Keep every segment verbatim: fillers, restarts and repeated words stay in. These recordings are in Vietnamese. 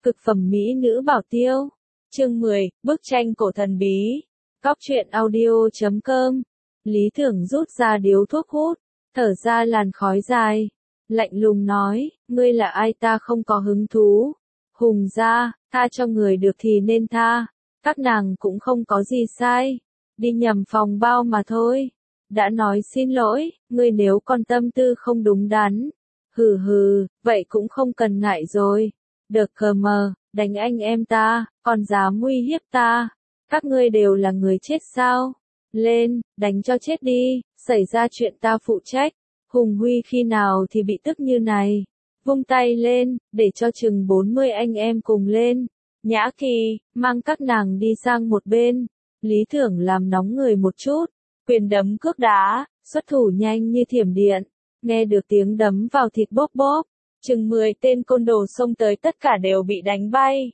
Cực phẩm mỹ nữ bảo tiêu. Chương mười, bức tranh cổ thần bí. Góc truyện audio chấm com. Lý Thưởng rút ra điếu thuốc hút, thở ra làn khói dài, lạnh lùng nói, ngươi là ai ta không có hứng thú. Hùng gia, tha cho người được thì nên tha, các nàng cũng không có gì sai, đi nhầm phòng bao mà thôi. Đã nói xin lỗi, ngươi nếu còn tâm tư không đúng đắn, hừ hừ, vậy cũng không cần ngại rồi. Được cờ mờ, đánh anh em ta, còn dám uy hiếp ta, các ngươi đều là người chết sao? Lên, đánh cho chết đi, xảy ra chuyện ta phụ trách. Hùng Huy khi nào thì bị tức như này, vung tay lên, để cho chừng bốn mươi anh em cùng lên. Nhã Kỳ, mang các nàng đi sang một bên. Lý Thưởng làm nóng người một chút, quyền đấm cước đá, xuất thủ nhanh như thiểm điện, nghe được tiếng đấm vào thịt bóp bóp, chừng mười tên côn đồ xông tới tất cả đều bị đánh bay.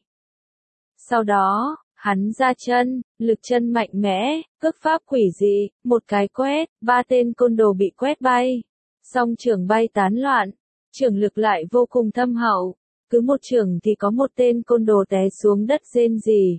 Sau đó, hắn ra chân, lực chân mạnh mẽ, cước pháp quỷ dị, một cái quét, ba tên côn đồ bị quét bay. Song trưởng bay tán loạn, trưởng lực lại vô cùng thâm hậu, cứ một trưởng thì có một tên côn đồ té xuống đất rên rỉ.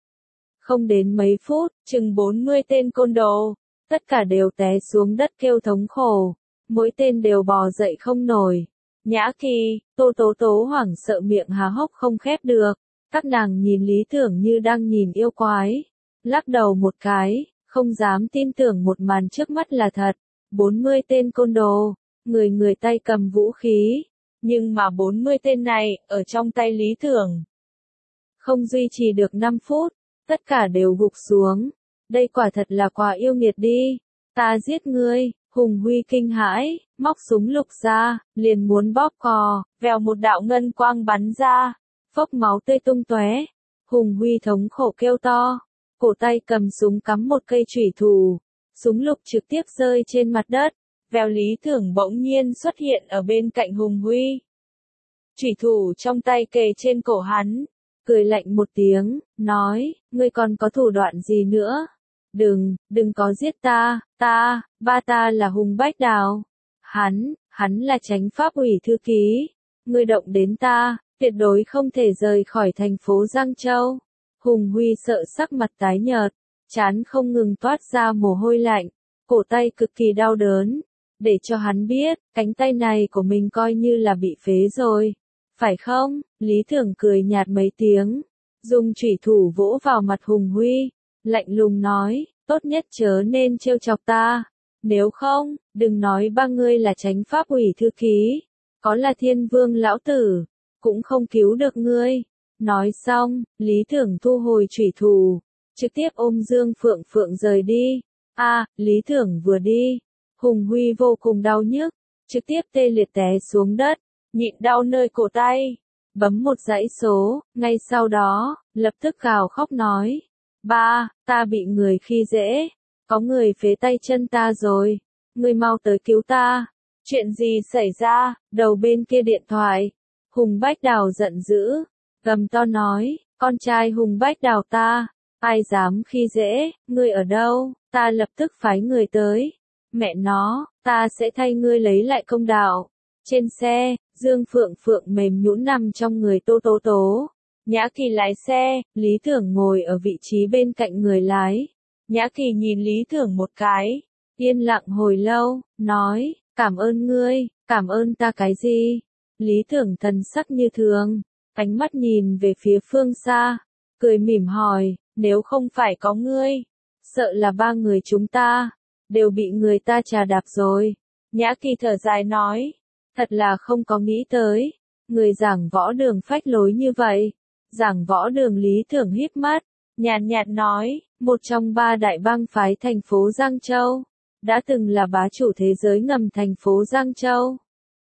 Không đến mấy phút, chừng bốn mươi tên côn đồ, tất cả đều té xuống đất kêu thống khổ, mỗi tên đều bò dậy không nổi. Nhã Kỳ, Tô Tố Tố hoảng sợ miệng há hốc không khép được, các nàng nhìn Lý Thưởng như đang nhìn yêu quái, lắc đầu một cái, không dám tin tưởng một màn trước mắt là thật. bốn mươi tên côn đồ, người người tay cầm vũ khí, nhưng mà bốn mươi tên này, ở trong tay Lý Thưởng, không duy trì được năm phút, tất cả đều gục xuống. Đây quả thật là quả yêu nghiệt đi, ta giết ngươi. Hùng Huy kinh hãi, móc súng lục ra, liền muốn bóp cò, vèo một đạo ngân quang bắn ra, phốc máu tươi tung tóe. Hùng Huy thống khổ kêu to, cổ tay cầm súng cắm một cây chủy thủ, súng lục trực tiếp rơi trên mặt đất, vèo. Lý Thưởng bỗng nhiên xuất hiện ở bên cạnh Hùng Huy. Chủy thủ trong tay kề trên cổ hắn, cười lạnh một tiếng, nói, ngươi còn có thủ đoạn gì nữa? Đừng, đừng có giết ta, ta, ba ta là Hùng Bách Đào. Hắn, hắn là Chánh Pháp ủy thư ký. Ngươi động đến ta, tuyệt đối không thể rời khỏi thành phố Giang Châu. Hùng Huy sợ sắc mặt tái nhợt, trán không ngừng toát ra mồ hôi lạnh, cổ tay cực kỳ đau đớn. Để cho hắn biết, cánh tay này của mình coi như là bị phế rồi. Phải không? Lý Thưởng cười nhạt mấy tiếng, dùng chủy thủ vỗ vào mặt Hùng Huy, lạnh lùng nói, tốt nhất chớ nên trêu chọc ta, nếu không, đừng nói ba ngươi là Chánh Pháp ủy thư ký, có là Thiên Vương lão tử, cũng không cứu được ngươi. Nói xong, Lý Thưởng thu hồi chủy thủ, trực tiếp ôm Dương Phượng Phượng rời đi. A, à, Lý Thưởng vừa đi, Hùng Huy vô cùng đau nhức, trực tiếp tê liệt té xuống đất, nhịn đau nơi cổ tay, bấm một dãy số, ngay sau đó, lập tức gào khóc nói, ba, ta bị người khi dễ, có người phế tay chân ta rồi, ngươi mau tới cứu ta. Chuyện gì xảy ra? Đầu bên kia điện thoại, Hùng Bách Đào giận dữ, gầm to nói, con trai Hùng Bách Đào ta, ai dám khi dễ, ngươi ở đâu, ta lập tức phái người tới, mẹ nó, ta sẽ thay ngươi lấy lại công đạo. Trên xe, Dương Phượng Phượng mềm nhũn nằm trong người Tô Tố Tố. Nhã Kỳ lái xe, Lý Thưởng ngồi ở vị trí bên cạnh người lái. Nhã Kỳ nhìn Lý Thưởng một cái, yên lặng hồi lâu, nói, cảm ơn ngươi, cảm ơn ta cái gì? Lý Thưởng thần sắc như thường, ánh mắt nhìn về phía phương xa, cười mỉm hỏi, nếu không phải có ngươi, sợ là ba người chúng ta, đều bị người ta trà đạp rồi. Nhã Kỳ thở dài nói, thật là không có nghĩ tới, người giảng võ đường phách lối như vậy. Giảng võ đường. Lý Thưởng híp mắt, nhàn nhạt nói, một trong ba đại bang phái thành phố Giang Châu, đã từng là bá chủ thế giới ngầm thành phố Giang Châu.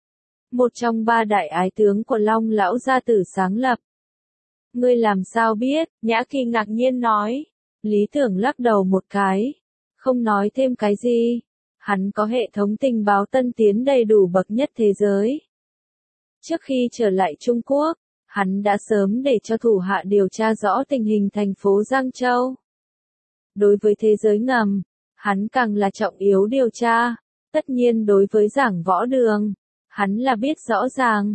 Một trong ba đại ái tướng của Long Lão gia tử sáng lập. Ngươi làm sao biết? Nhã Kỳ ngạc nhiên nói. Lý Thưởng lắc đầu một cái, không nói thêm cái gì. Hắn có hệ thống tình báo tân tiến đầy đủ bậc nhất thế giới. Trước khi trở lại Trung Quốc, hắn đã sớm để cho thủ hạ điều tra rõ tình hình thành phố Giang Châu. Đối với thế giới ngầm, hắn càng là trọng yếu điều tra. Tất nhiên đối với giảng võ đường, hắn là biết rõ ràng.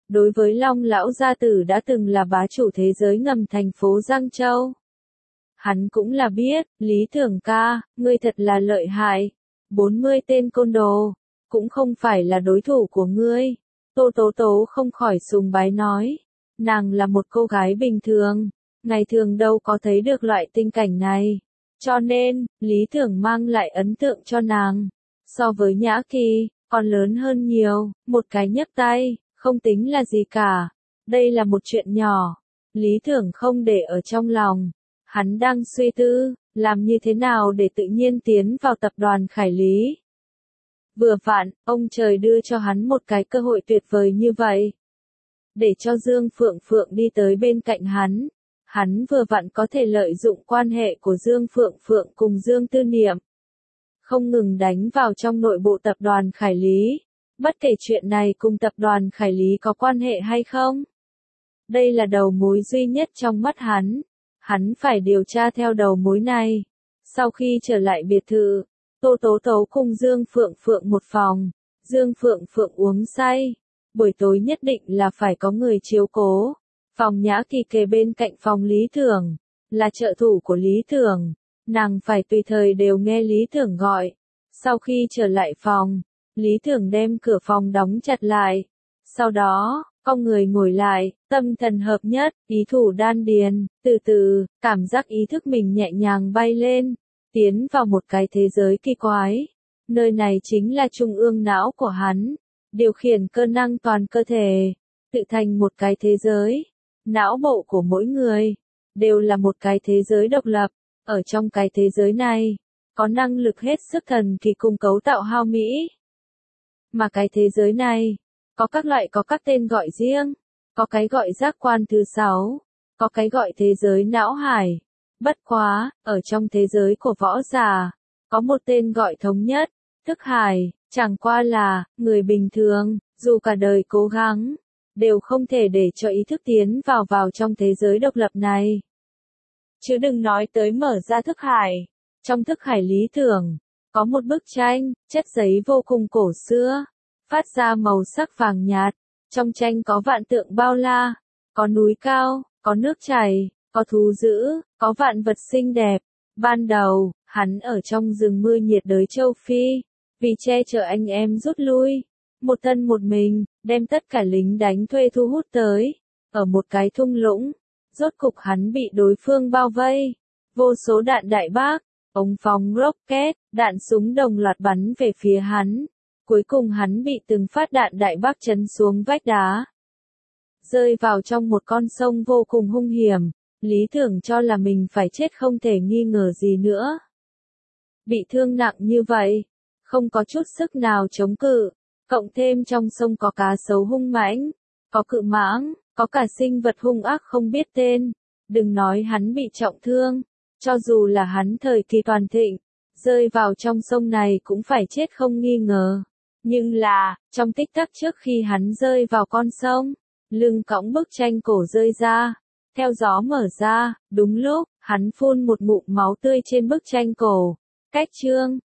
Đối với Long lão gia tử đã từng là bá chủ thế giới ngầm thành phố Giang Châu. Hắn cũng là biết, Lý Thường ca, ngươi thật là lợi hại. bốn mươi tên côn đồ, cũng không phải là đối thủ của ngươi. Tô Tố Tố không khỏi sùng bái nói. Nàng là một cô gái bình thường, ngày thường đâu có thấy được loại tình cảnh này. Cho nên, Lý Thường mang lại ấn tượng cho nàng. So với Nhã Kỳ, còn lớn hơn nhiều, một cái nhấc tay, không tính là gì cả. Đây là một chuyện nhỏ. Lý Thường không để ở trong lòng. Hắn đang suy tư, làm như thế nào để tự nhiên tiến vào tập đoàn Khải Lý. Vừa vặn, ông trời đưa cho hắn một cái cơ hội tuyệt vời như vậy. Để cho Dương Phượng Phượng đi tới bên cạnh hắn. Hắn vừa vặn có thể lợi dụng quan hệ của Dương Phượng Phượng cùng Dương Tư Niệm. Không ngừng đánh vào trong nội bộ tập đoàn Khải Lý. Bất kể chuyện này cùng tập đoàn Khải Lý có quan hệ hay không. Đây là đầu mối duy nhất trong mắt hắn. Hắn phải điều tra theo đầu mối này. Sau khi trở lại biệt thự, Tô Tố Tố cùng Dương Phượng Phượng một phòng. Dương Phượng Phượng uống say. Buổi tối nhất định là phải có người chiếu cố. Phòng Nhã Kỳ kề bên cạnh phòng Lý Thường. Là trợ thủ của Lý Thường. Nàng phải tùy thời đều nghe Lý Thường gọi. Sau khi trở lại phòng, Lý Thường đem cửa phòng đóng chặt lại. Sau đó, con người ngồi lại, tâm thần hợp nhất, ý thủ đan điền, từ từ, cảm giác ý thức mình nhẹ nhàng bay lên, tiến vào một cái thế giới kỳ quái. Nơi này chính là trung ương não của hắn, điều khiển cơ năng toàn cơ thể, tự thành một cái thế giới. Não bộ của mỗi người, đều là một cái thế giới độc lập. Ở trong cái thế giới này, có năng lực hết sức thần kỳ cùng cấu tạo hao mỹ. Mà cái thế giới này, có các loại có các tên gọi riêng, có cái gọi giác quan thứ sáu, có cái gọi thế giới não hải. Bất quá, ở trong thế giới của võ giả, có một tên gọi thống nhất, thức hải, chẳng qua là, người bình thường, dù cả đời cố gắng, đều không thể để cho ý thức tiến vào vào trong thế giới độc lập này. Chứ đừng nói tới mở ra thức hải. Trong thức hải Lý Thường, có một bức tranh, chất giấy vô cùng cổ xưa, phát ra màu sắc vàng nhạt. Trong tranh có vạn tượng bao la, có núi cao, có nước chảy, có thú dữ, có vạn vật xinh đẹp. Ban đầu, hắn ở trong rừng mưa nhiệt đới châu Phi, vì che chở anh em rút lui, một thân một mình, đem tất cả lính đánh thuê thu hút tới, ở một cái thung lũng. Rốt cục hắn bị đối phương bao vây, vô số đạn đại bác, ống phóng rocket, đạn súng đồng loạt bắn về phía hắn. Cuối cùng hắn bị từng phát đạn đại bác chấn xuống vách đá, rơi vào trong một con sông vô cùng hung hiểm. Lý Thường cho là mình phải chết không thể nghi ngờ gì nữa. Bị thương nặng như vậy, không có chút sức nào chống cự, cộng thêm trong sông có cá sấu hung mãnh, có cự mãng, có cả sinh vật hung ác không biết tên. Đừng nói hắn bị trọng thương, cho dù là hắn thời kỳ toàn thịnh, rơi vào trong sông này cũng phải chết không nghi ngờ. Nhưng là, trong tích tắc trước khi hắn rơi vào con sông, lưng cõng bức tranh cổ rơi ra, theo gió mở ra, đúng lúc, hắn phun một ngụm máu tươi trên bức tranh cổ. Cách chương